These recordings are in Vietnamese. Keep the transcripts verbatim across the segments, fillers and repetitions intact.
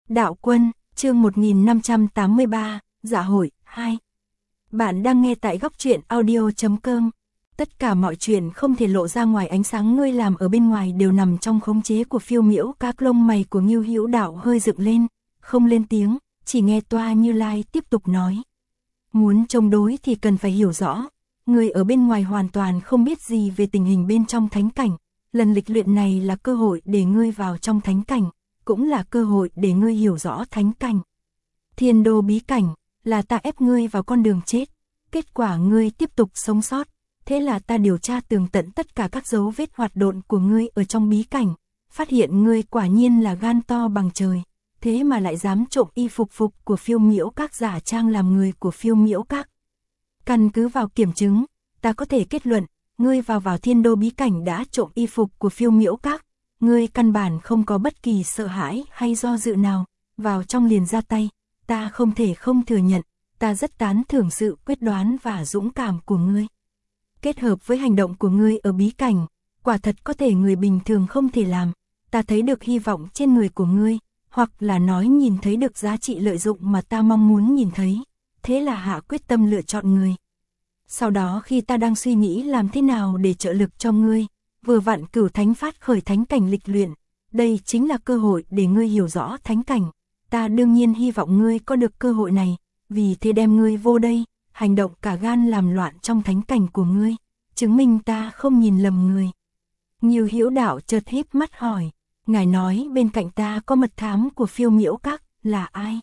Đạo Quân, chương một nghìn năm trăm tám mươi ba, Dạ hội, hai. Bạn đang nghe tại góc truyện audio chấm com. Tất cả mọi chuyện không thể lộ ra ngoài ánh sáng ngươi làm ở bên ngoài đều nằm trong khống chế của Phiêu Miễu. Các lông mày của Ngưu Hữu Đạo hơi dựng lên, không lên tiếng, chỉ nghe Toa Như Lai tiếp tục nói. Muốn chống đối thì cần phải hiểu rõ, người ở bên ngoài hoàn toàn không biết gì về tình hình bên trong thánh cảnh. Lần lịch luyện này là cơ hội để ngươi vào trong thánh cảnh, cũng là cơ hội để ngươi hiểu rõ thánh cảnh. Thiên đô bí cảnh, là ta ép ngươi vào con đường chết, kết quả ngươi tiếp tục sống sót, thế là ta điều tra tường tận tất cả các dấu vết hoạt động của ngươi ở trong bí cảnh, phát hiện ngươi quả nhiên là gan to bằng trời, thế mà lại dám trộm y phục phục của Phiêu Miễu Các, giả trang làm người của Phiêu Miễu Các. Căn cứ vào kiểm chứng, ta có thể kết luận, ngươi vào vào thiên đô bí cảnh đã trộm y phục của Phiêu Miễu Các, ngươi căn bản không có bất kỳ sợ hãi hay do dự nào, vào trong liền ra tay, ta không thể không thừa nhận, ta rất tán thưởng sự quyết đoán và dũng cảm của ngươi. Kết hợp với hành động của ngươi ở bí cảnh, quả thật có thể người bình thường không thể làm, ta thấy được hy vọng trên người của ngươi, hoặc là nói nhìn thấy được giá trị lợi dụng mà ta mong muốn nhìn thấy, thế là hạ quyết tâm lựa chọn ngươi. Sau đó khi ta đang suy nghĩ làm thế nào để trợ lực cho ngươi, vừa vặn Cửu Thánh phát khởi thánh cảnh lịch luyện, đây chính là cơ hội để ngươi hiểu rõ thánh cảnh, ta đương nhiên hy vọng ngươi có được cơ hội này, vì thế đem ngươi vô đây, hành động cả gan làm loạn trong thánh cảnh của ngươi, chứng minh ta không nhìn lầm người. Ngưu Hữu Đạo chợt híp mắt hỏi, ngài nói bên cạnh ta có mật thám của Phiêu Miễu Các, là ai?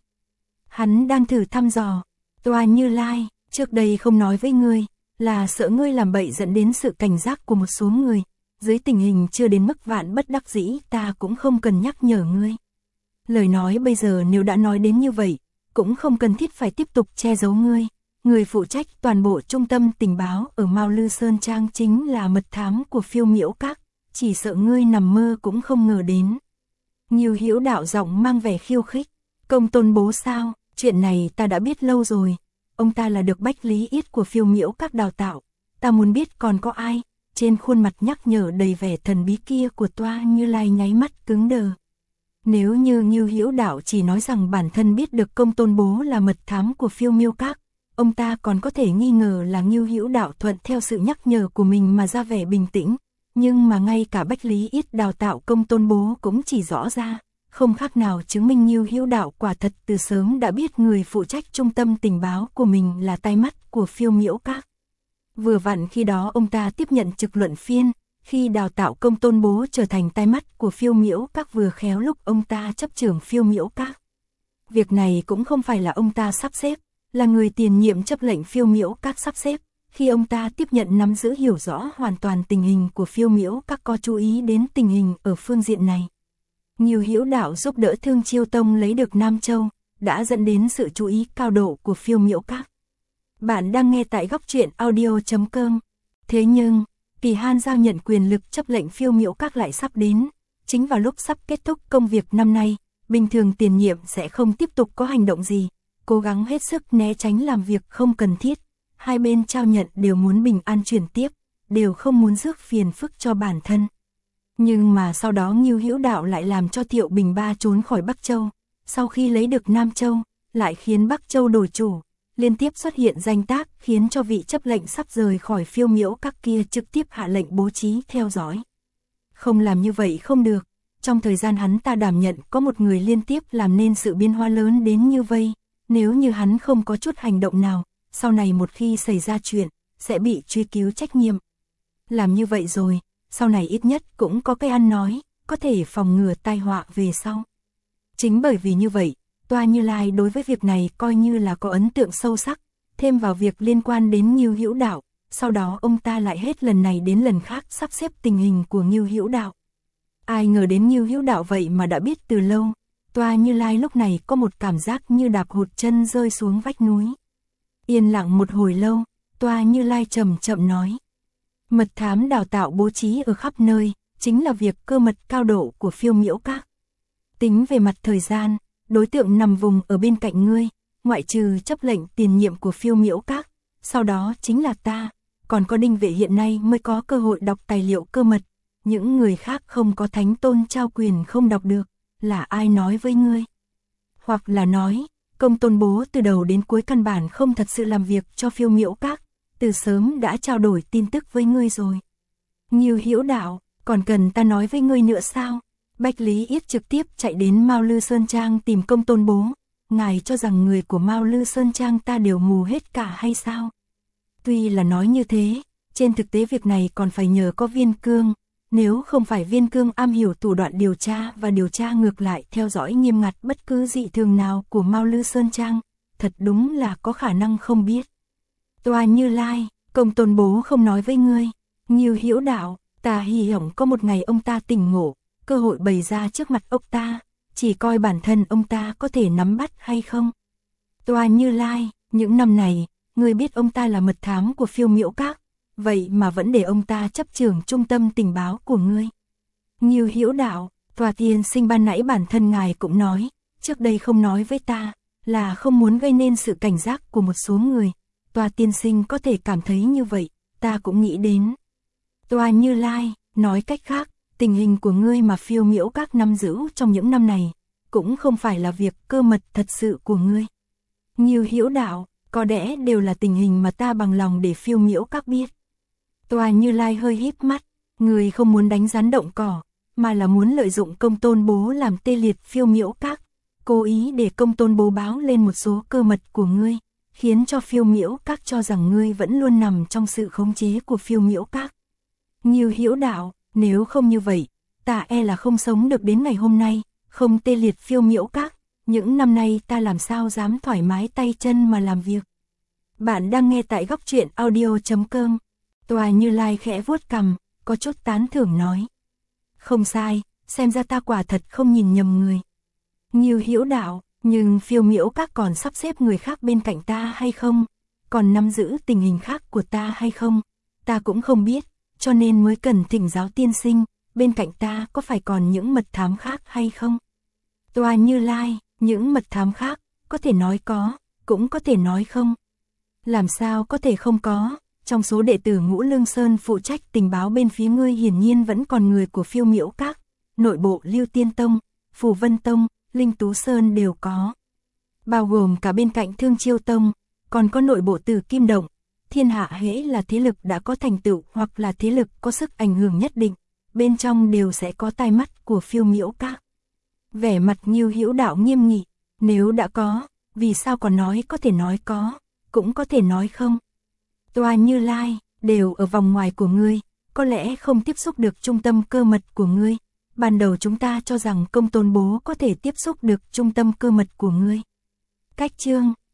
Hắn đang thử thăm dò. Toa Như Lai, trước đây không nói với ngươi, là sợ ngươi làm bậy dẫn đến sự cảnh giác của một số người, dưới tình hình chưa đến mức vạn bất đắc dĩ ta cũng không cần nhắc nhở ngươi. Lời nói bây giờ nếu đã nói đến như vậy, cũng không cần thiết phải tiếp tục che giấu ngươi. Người phụ trách toàn bộ trung tâm tình báo ở Mao Lư Sơn Trang chính là mật thám của Phiêu Miễu Các, chỉ sợ ngươi nằm mơ cũng không ngờ đến. Ngưu Hữu Đạo giọng mang vẻ khiêu khích, Công Tôn Bố sao, chuyện này ta đã biết lâu rồi, ông ta là được Bách Lý Yết của Phiêu Miễu Các đào tạo, ta muốn biết còn có ai. Trên khuôn mặt nhắc nhở đầy vẻ thần bí kia của Toa Như Lai nháy mắt cứng đờ. Nếu như Ngưu Hữu Đạo chỉ nói rằng bản thân biết được Công Tôn Bố là mật thám của Phiêu Miễu Các, ông ta còn có thể nghi ngờ là Ngưu Hữu Đạo thuận theo sự nhắc nhở của mình mà ra vẻ bình tĩnh, nhưng mà ngay cả Bách Lý Yết đào tạo Công Tôn Bố cũng chỉ rõ ra, không khác nào chứng minh Ngưu Hữu Đạo quả thật từ sớm đã biết người phụ trách trung tâm tình báo của mình là tai mắt của Phiêu Miễu Các. Vừa vặn khi đó ông ta tiếp nhận trực luận phiên, khi đào tạo Công Tôn Bố trở thành tai mắt của Phiêu Miễu Các vừa khéo lúc ông ta chấp trưởng Phiêu Miễu Các. Việc này cũng không phải là ông ta sắp xếp, là người tiền nhiệm chấp lệnh Phiêu Miễu Các sắp xếp, khi ông ta tiếp nhận nắm giữ hiểu rõ hoàn toàn tình hình của Phiêu Miễu Các, có chú ý đến tình hình ở phương diện này. Ngưu Hữu Đạo giúp đỡ Thương Chiêu Tông lấy được Nam Châu, đã dẫn đến sự chú ý cao độ của Phiêu Miễu Các. Bạn đang nghe tại góc truyện audio chấm com. Thế nhưng, Kỳ Han giao nhận quyền lực chấp lệnh Phiêu Miễu Các lại sắp đến, chính vào lúc sắp kết thúc công việc năm nay, bình thường tiền nhiệm sẽ không tiếp tục có hành động gì, cố gắng hết sức né tránh làm việc không cần thiết, hai bên trao nhận đều muốn bình an chuyển tiếp, đều không muốn rước phiền phức cho bản thân. Nhưng mà sau đó Ngưu Hữu Đạo lại làm cho Thiệu Bình Ba trốn khỏi Bắc Châu, sau khi lấy được Nam Châu, lại khiến Bắc Châu đổi chủ, liên tiếp xuất hiện danh tác khiến cho vị chấp lệnh sắp rời khỏi Phiêu Miễu Các kia trực tiếp hạ lệnh bố trí theo dõi. Không làm như vậy không được, trong thời gian hắn ta đảm nhận có một người liên tiếp làm nên sự biến hóa lớn đến như vây, nếu như hắn không có chút hành động nào, sau này một khi xảy ra chuyện, sẽ bị truy cứu trách nhiệm. Làm như vậy rồi, sau này ít nhất cũng có cái ăn nói, có thể phòng ngừa tai họa về sau. Chính bởi vì như vậy, Toa Như Lai đối với việc này coi như là có ấn tượng sâu sắc, thêm vào việc liên quan đến Ngưu Hữu Đạo, sau đó ông ta lại hết lần này đến lần khác sắp xếp tình hình của Ngưu Hữu Đạo. Ai ngờ đến Ngưu Hữu Đạo vậy mà đã biết từ lâu, Toa Như Lai lúc này có một cảm giác như đạp hụt chân rơi xuống vách núi. Yên lặng một hồi lâu, Toa Như Lai chậm chậm nói. Mật thám đào tạo bố trí ở khắp nơi, chính là việc cơ mật cao độ của Phiêu Miễu Các. Tính về mặt thời gian, đối tượng nằm vùng ở bên cạnh ngươi, ngoại trừ chấp lệnh tiền nhiệm của Phiêu Miễu Các, sau đó chính là ta, còn có Đinh Vệ hiện nay mới có cơ hội đọc tài liệu cơ mật, những người khác không có Thánh Tôn trao quyền không đọc được, là ai nói với ngươi? hoặc là nói, Công Tôn bố từ đầu đến cuối căn bản không thật sự làm việc cho Phiêu Miễu Các, từ sớm đã trao đổi tin tức với ngươi rồi. Ngưu Hữu đạo, còn cần ta nói với ngươi nữa sao? Bách Lý Yết trực tiếp chạy đến Mao Lư Sơn Trang tìm Công Tôn bố, ngài cho rằng người của Mao Lư Sơn Trang ta đều mù hết cả hay sao? Tuy là nói như thế, trên thực tế việc này còn phải nhờ có Viên Cương, nếu không phải Viên Cương am hiểu thủ đoạn điều tra và điều tra ngược lại theo dõi nghiêm ngặt bất cứ dị thường nào của Mao Lư Sơn Trang, thật đúng là có khả năng không biết. Toa Như Lai, Công Tôn bố không nói với ngươi. Ngưu Hữu đạo, ta hy vọng có một ngày ông ta tỉnh ngộ, cơ hội bày ra trước mặt ông ta, chỉ coi bản thân ông ta có thể nắm bắt hay không. Toa Như Lai, những năm này, ngươi biết ông ta là mật thám của Phiêu Miễu Các, vậy mà vẫn để ông ta chấp trưởng trung tâm tình báo của ngươi. Ngưu Hữu đạo, Toa tiên sinh ban nãy bản thân ngài cũng nói, trước đây không nói với ta, là không muốn gây nên sự cảnh giác của một số người. Toa tiên sinh có thể cảm thấy như vậy, ta cũng nghĩ đến. Toa Như Lai, nói cách khác, tình hình của ngươi mà Phiêu Miễu Các nắm giữ trong những năm này, cũng không phải là việc cơ mật thật sự của ngươi. Ngưu Hữu đạo, có lẽ đều là tình hình mà ta bằng lòng để Phiêu Miễu Các biết. Toa Như Lai hơi híp mắt, người không muốn đánh rắn động cỏ, mà là muốn lợi dụng Công Tôn bố làm tê liệt Phiêu Miễu Các, cố ý để Công Tôn bố báo lên một số cơ mật của ngươi, khiến cho Phiêu Miễu Các cho rằng ngươi vẫn luôn nằm trong sự khống chế của Phiêu Miễu Các. Ngưu Hữu đạo, nếu không như vậy, ta e là không sống được đến ngày hôm nay, không tê liệt Phiêu Miễu Các, những năm nay ta làm sao dám thoải mái tay chân mà làm việc. Bạn đang nghe tại góc truyện audio chấm com. Toa Như Lai khẽ vuốt cằm, có chút tán thưởng nói. Không sai, xem ra ta quả thật không nhìn nhầm người. Ngưu Hữu đạo, nhưng Phiêu Miễu Các còn sắp xếp người khác bên cạnh ta hay không? Còn nắm giữ tình hình khác của ta hay không? Ta cũng không biết, cho nên mới cần thỉnh giáo tiên sinh, bên cạnh ta có phải còn những mật thám khác hay không? Toa Như Lai, những mật thám khác, có thể nói có, cũng có thể nói không. Làm sao có thể không có? Trong số đệ tử Ngũ Lương Sơn phụ trách tình báo bên phía ngươi hiển nhiên vẫn còn người của Phiêu Miễu Các, nội bộ Lưu Tiên Tông, Phù Vân Tông, Linh Tú Sơn đều có. Bao gồm cả bên cạnh Thương Chiêu Tông, còn có nội bộ Tử Kim Động. Thiên hạ hễ là thế lực đã có thành tựu hoặc là thế lực có sức ảnh hưởng nhất định, bên trong đều sẽ có tai mắt của Phiêu Miễu Các. Vẻ mặt Ngưu Hữu đạo nghiêm nghị, nếu đã có, vì sao còn nói có thể nói có, cũng có thể nói không. Toa Như Lai, đều ở vòng ngoài của ngươi, có lẽ không tiếp xúc được trung tâm cơ mật của ngươi. Ban đầu chúng ta cho rằng Công Tôn bố có thể tiếp xúc được trung tâm cơ mật của ngươi. Cách chương